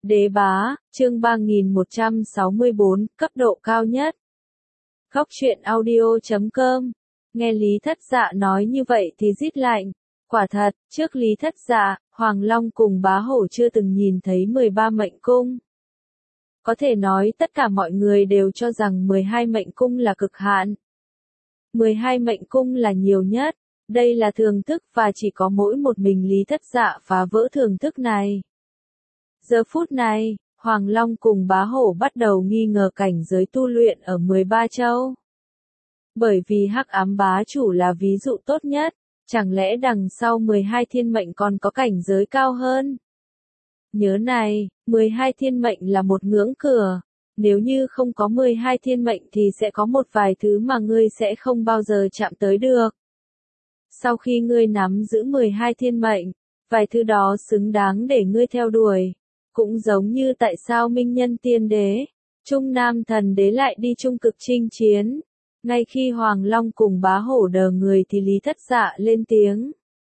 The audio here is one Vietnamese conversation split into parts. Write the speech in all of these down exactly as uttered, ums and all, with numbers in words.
Đế bá, chương ba nghìn một trăm sáu mươi bốn, cấp độ cao nhất. Góc truyện audio chấm com. Nghe Lý Thất Dạ nói như vậy thì rít lạnh. Quả thật, trước Lý Thất Dạ, Hoàng Long cùng Bá Hổ chưa từng nhìn thấy mười ba mệnh cung. Có thể nói tất cả mọi người đều cho rằng mười hai mệnh cung là cực hạn. mười hai mệnh cung là nhiều nhất, đây là thường thức và chỉ có mỗi một mình Lý Thất Dạ phá vỡ thường thức này. Giờ phút này, Hoàng Long cùng Bá Hổ bắt đầu nghi ngờ cảnh giới tu luyện ở mười ba châu. Bởi vì Hắc Ám Bá Chủ là ví dụ tốt nhất, chẳng lẽ đằng sau mười hai thiên mệnh còn có cảnh giới cao hơn? Nhớ này, mười hai thiên mệnh là một ngưỡng cửa, nếu như không có mười hai thiên mệnh thì sẽ có một vài thứ mà ngươi sẽ không bao giờ chạm tới được. Sau khi ngươi nắm giữ mười hai thiên mệnh, vài thứ đó xứng đáng để ngươi theo đuổi. Cũng giống như tại sao Minh Nhân Tiên Đế, Trung Nam Thần Đế lại đi Trung Cực chinh chiến. Ngay khi Hoàng Long cùng Bá Hổ đờ người thì Lý Thất Dạ lên tiếng.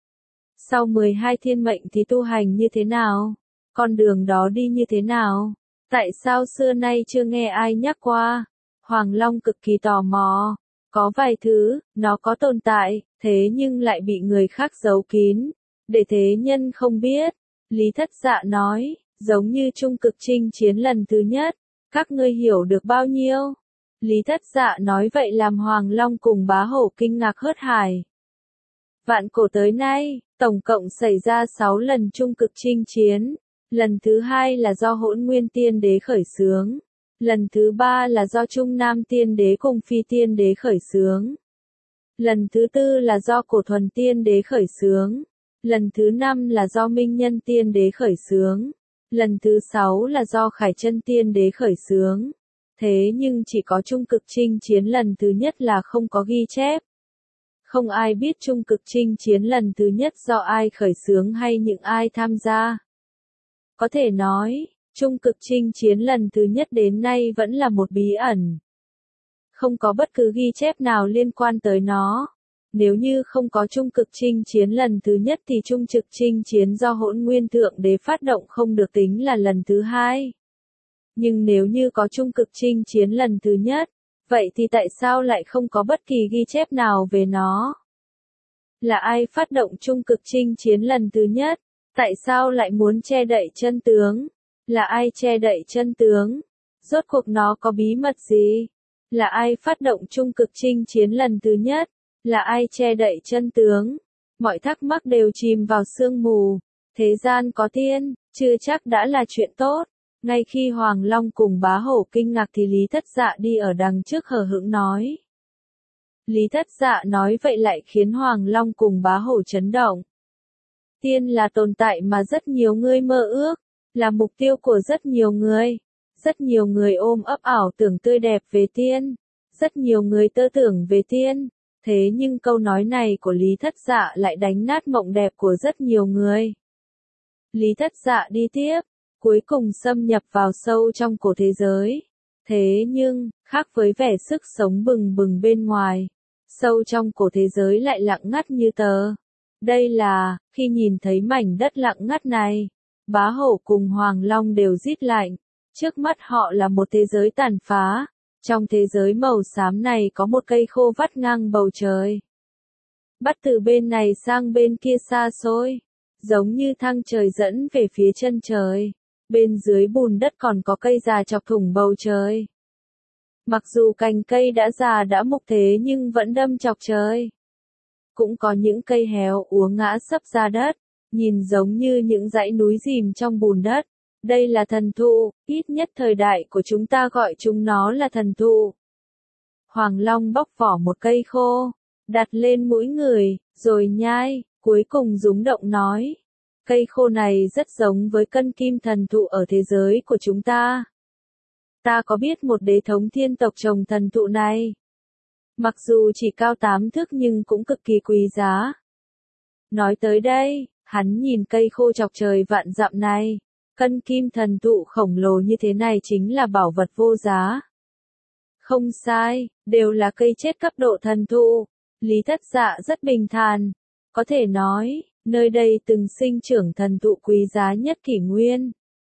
Sau mười hai thiên mệnh thì tu hành như thế nào? Con đường đó đi như thế nào? Tại sao xưa nay chưa nghe ai nhắc qua? Hoàng Long cực kỳ tò mò. Có vài thứ, nó có tồn tại, thế nhưng lại bị người khác giấu kín, để thế nhân không biết. Lý Thất Dạ nói. Giống như Trung Cực chinh chiến lần thứ nhất, các ngươi hiểu được bao nhiêu? Lý Thất Dạ nói vậy làm Hoàng Long cùng Bá Hổ kinh ngạc hớt hải. Vạn cổ tới nay, tổng cộng xảy ra sáu lần Trung Cực chinh chiến, lần thứ hai là do Hỗn Nguyên Tiên Đế khởi xướng, lần thứ ba là do Trung Nam Tiên Đế cùng Phi Tiên Đế khởi xướng, lần thứ tư là do Cổ Thuần Tiên Đế khởi xướng, lần thứ năm là do Minh Nhân Tiên Đế khởi xướng. Lần thứ sáu là do Khải Chân Tiên Đế khởi xướng. Thế nhưng chỉ có Trung Cực chinh chiến lần thứ nhất là không có ghi chép. Không ai biết Trung Cực chinh chiến lần thứ nhất do ai khởi xướng hay những ai tham gia. Có thể nói, Trung Cực chinh chiến lần thứ nhất đến nay vẫn là một bí ẩn. Không có bất cứ ghi chép nào liên quan tới nó. Nếu như không có Trung Cực chinh chiến lần thứ nhất thì Trung Trực chinh chiến do Hỗn Nguyên Thượng Đế phát động không được tính là lần thứ hai. Nhưng nếu như có Trung Cực chinh chiến lần thứ nhất, vậy thì tại sao lại không có bất kỳ ghi chép nào về nó? Là ai phát động Trung Cực chinh chiến lần thứ nhất? Tại sao lại muốn che đậy chân tướng? Là ai che đậy chân tướng? Rốt cuộc nó có bí mật gì? Là ai phát động Trung Cực chinh chiến lần thứ nhất? Là ai che đậy chân tướng? Mọi thắc mắc đều chìm vào sương mù. Thế gian có tiên, chưa chắc đã là chuyện tốt. Ngay khi Hoàng Long cùng Bá Hổ kinh ngạc thì Lý Thất Dạ đi ở đằng trước hờ hững nói. Lý Thất Dạ nói vậy lại khiến Hoàng Long cùng Bá Hổ chấn động. Tiên là tồn tại mà rất nhiều người mơ ước, là mục tiêu của rất nhiều người. Rất nhiều người ôm ấp ảo tưởng tươi đẹp về tiên. Rất nhiều người tơ tưởng về tiên. Thế nhưng câu nói này của Lý Thất Dạ lại đánh nát mộng đẹp của rất nhiều người. Lý Thất Dạ đi tiếp, cuối cùng xâm nhập vào sâu trong cổ thế giới. Thế nhưng, khác với vẻ sức sống bừng bừng bên ngoài, sâu trong cổ thế giới lại lặng ngắt như tờ. Đây là, khi nhìn thấy mảnh đất lặng ngắt này, Bá Hổ cùng Hoàng Long đều rít lạnh. Trước mắt họ là một thế giới tàn phá. Trong thế giới màu xám này có một cây khô vắt ngang bầu trời. Bắt từ bên này sang bên kia xa xôi, giống như thang trời dẫn về phía chân trời. Bên dưới bùn đất còn có cây già chọc thủng bầu trời. Mặc dù cành cây đã già đã mục thế nhưng vẫn đâm chọc trời. Cũng có những cây héo úa ngã sấp ra đất, nhìn giống như những dãy núi rìm trong bùn đất. Đây là thần thụ, ít nhất thời đại của chúng ta gọi chúng nó là thần thụ. Hoàng Long bóc vỏ một cây khô, đặt lên mũi người, rồi nhai, cuối cùng rúng động nói. Cây khô này rất giống với cân kim thần thụ ở thế giới của chúng ta. Ta có biết một đế thống thiên tộc trồng thần thụ này. Mặc dù chỉ cao tám thước nhưng cũng cực kỳ quý giá. Nói tới đây, hắn nhìn cây khô chọc trời vạn dặm này. Cân kim thần thụ khổng lồ như thế này chính là bảo vật vô giá. Không sai, đều là cây chết cấp độ thần thụ. Lý Thất Dạ rất bình thản. Có thể nói, nơi đây từng sinh trưởng thần thụ quý giá nhất kỷ nguyên.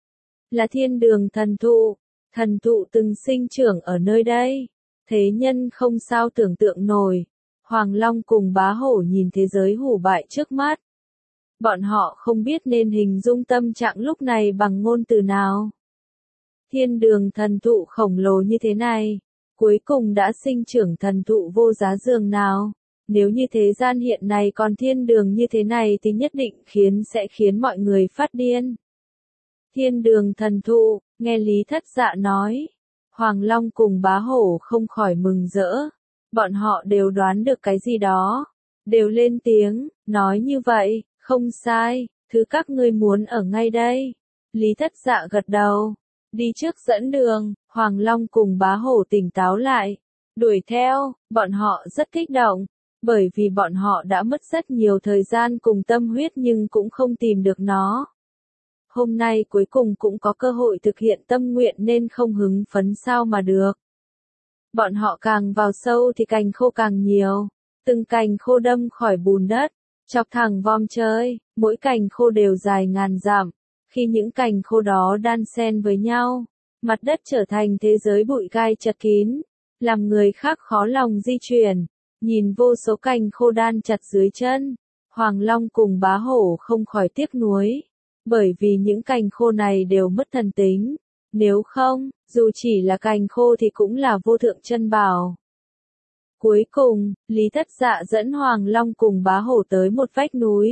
là thiên đường thần thụ. Thần thụ từng sinh trưởng ở nơi đây. Thế nhân không sao tưởng tượng nổi. Hoàng Long cùng Bá Hổ nhìn thế giới hủ bại trước mắt. Bọn họ không biết nên hình dung tâm trạng lúc này bằng ngôn từ nào. Thiên đường thần thụ khổng lồ như thế này, cuối cùng đã sinh trưởng thần thụ vô giá giường nào. Nếu như thế gian hiện nay còn thiên đường như thế này thì nhất định khiến sẽ khiến mọi người phát điên. Thiên đường thần thụ, nghe Lý Thất Dạ nói. Hoàng Long cùng Bá Hổ không khỏi mừng rỡ. Bọn họ đều đoán được cái gì đó. Đều lên tiếng, nói như vậy, không sai, thứ các ngươi muốn ở ngay đây. Lý Thất Dạ gật đầu. Đi trước dẫn đường, Hoàng Long cùng Bá Hổ tỉnh táo lại. Đuổi theo, bọn họ rất kích động. Bởi vì bọn họ đã mất rất nhiều thời gian cùng tâm huyết nhưng cũng không tìm được nó. Hôm nay cuối cùng cũng có cơ hội thực hiện tâm nguyện nên không hứng phấn sao mà được. Bọn họ càng vào sâu thì cành khô càng nhiều. Từng cành khô đâm khỏi bùn đất, chọc thẳng vom trời, mỗi cành khô đều dài ngàn dặm. Khi những cành khô đó đan xen với nhau, mặt đất trở thành thế giới bụi gai chật kín, làm người khác khó lòng di chuyển. Nhìn vô số cành khô đan chặt dưới chân, Hoàng Long cùng Bá Hổ không khỏi tiếc nuối. Bởi vì những cành khô này đều mất thần tính. Nếu không, dù chỉ là cành khô thì cũng là vô thượng chân bảo. Cuối cùng, Lý Thất Dạ dẫn Hoàng Long cùng Bá Hổ tới một vách núi.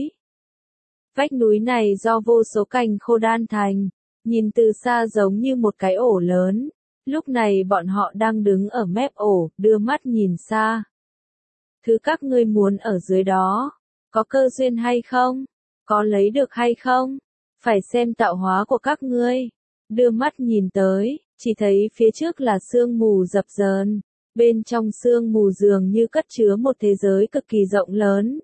Vách núi này do vô số cành khô đan thành, nhìn từ xa giống như một cái ổ lớn. Lúc này bọn họ đang đứng ở mép ổ, đưa mắt nhìn xa. Thứ các ngươi muốn ở dưới đó, có cơ duyên hay không? Có lấy được hay không? Phải xem tạo hóa của các ngươi. Đưa mắt nhìn tới, chỉ thấy phía trước là sương mù dập dờn. Bên trong sương mù dường như cất chứa một thế giới cực kỳ rộng lớn.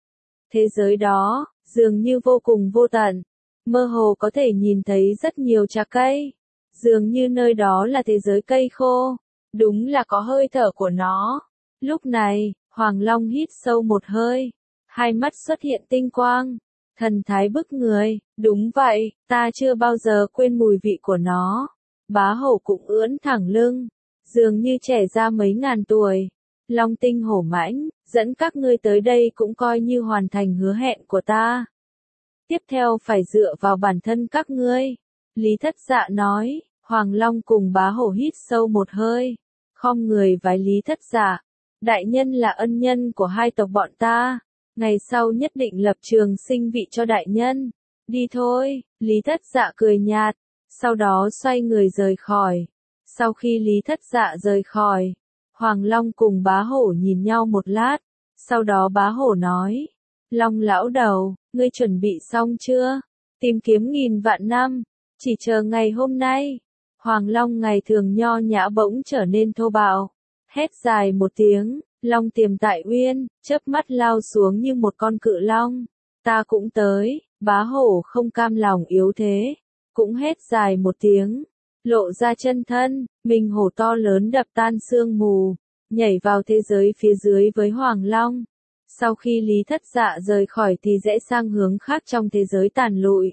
Thế giới đó, dường như vô cùng vô tận. Mơ hồ có thể nhìn thấy rất nhiều trà cây. Dường như nơi đó là thế giới cây khô. Đúng là có hơi thở của nó. Lúc này, Hoàng Long hít sâu một hơi. Hai mắt xuất hiện tinh quang. Thần thái bức người, đúng vậy, ta chưa bao giờ quên mùi vị của nó. Bá Hổ cũng ưỡn thẳng lưng, dường như trẻ ra mấy ngàn tuổi. Long tinh hổ mãnh, dẫn các ngươi tới đây cũng coi như hoàn thành hứa hẹn của ta. Tiếp theo phải dựa vào bản thân các ngươi. Lý Thất Dạ nói, Hoàng Long cùng Bá Hổ hít sâu một hơi. Khom người vái Lý Thất Dạ. Đại nhân là ân nhân của hai tộc bọn ta. Ngày sau nhất định lập trường sinh vị cho đại nhân. Đi thôi, Lý Thất Dạ cười nhạt. Sau đó xoay người rời khỏi. Sau khi Lý Thất Dạ rời khỏi, Hoàng Long cùng Bá Hổ nhìn nhau một lát. Sau đó Bá Hổ nói, Long lão đầu, ngươi chuẩn bị xong chưa? Tìm kiếm nghìn vạn năm, chỉ chờ ngày hôm nay. Hoàng Long ngày thường nho nhã bỗng trở nên thô bạo. Hét dài một tiếng, Long tiềm tại uyên, chớp mắt lao xuống như một con cự long. Ta cũng tới, Bá Hổ không cam lòng yếu thế, cũng hét dài một tiếng, lộ ra chân thân, mình hổ to lớn đập tan sương mù, nhảy vào thế giới phía dưới với Hoàng Long. Sau khi Lý Thất Dạ rời khỏi thì rẽ sang hướng khác trong thế giới tàn lụi.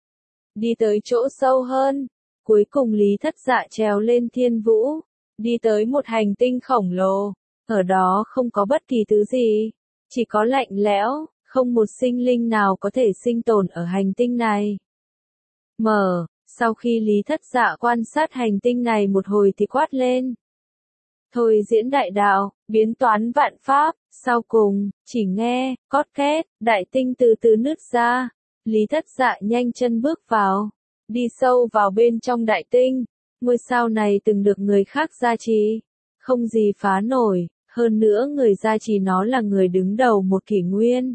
Đi tới chỗ sâu hơn, cuối cùng Lý Thất Dạ trèo lên thiên vũ, đi tới một hành tinh khổng lồ. Ở đó không có bất kỳ thứ gì, chỉ có lạnh lẽo, không một sinh linh nào có thể sinh tồn ở hành tinh này. Mở, sau khi Lý Thất Dạ quan sát hành tinh này một hồi thì quát lên. Thôi diễn đại đạo, biến toán vạn pháp, sau cùng, chỉ nghe, cót két, đại tinh từ từ nứt ra. Lý Thất Dạ nhanh chân bước vào, đi sâu vào bên trong đại tinh. Ngôi sao này từng được người khác gia trì, không gì phá nổi. Hơn nữa người gia trì nó là người đứng đầu một kỷ nguyên.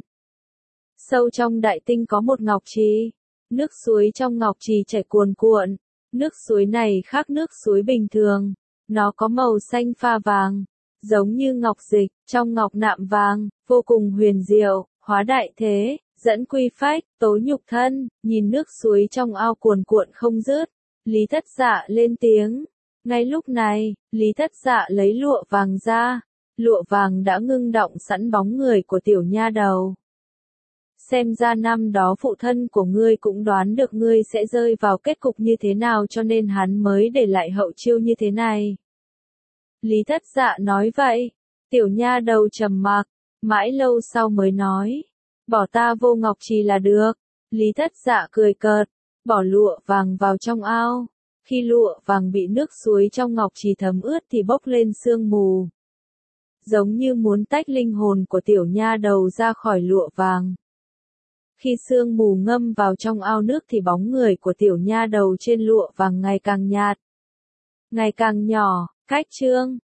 Sâu trong đại tinh có một ngọc trì. Nước suối trong ngọc trì chảy cuồn cuộn. Nước suối này khác nước suối bình thường. Nó có màu xanh pha vàng. Giống như ngọc dịch, trong ngọc nạm vàng, vô cùng huyền diệu, hóa đại thế, dẫn quy phách, tố nhục thân. Nhìn nước suối trong ao cuồn cuộn không dứt. Lý Thất Dạ lên tiếng. Ngay lúc này, Lý Thất Dạ lấy lụa vàng ra. Lụa vàng đã ngưng động sẵn bóng người của tiểu nha đầu. xem ra năm đó phụ thân của ngươi cũng đoán được ngươi sẽ rơi vào kết cục như thế nào cho nên hắn mới để lại hậu chiêu như thế này. Lý Thất Dạ nói vậy, tiểu nha đầu trầm mặc, mãi lâu sau mới nói, bỏ ta vô ngọc trì là được. Lý Thất Dạ cười cợt, bỏ lụa vàng vào trong ao. Khi lụa vàng bị nước suối trong ngọc trì thấm ướt thì bốc lên sương mù. Giống như muốn tách linh hồn của tiểu nha đầu ra khỏi lụa vàng. Khi sương mù ngâm vào trong ao nước thì bóng người của tiểu nha đầu trên lụa vàng ngày càng nhạt, ngày càng nhỏ. Cách chương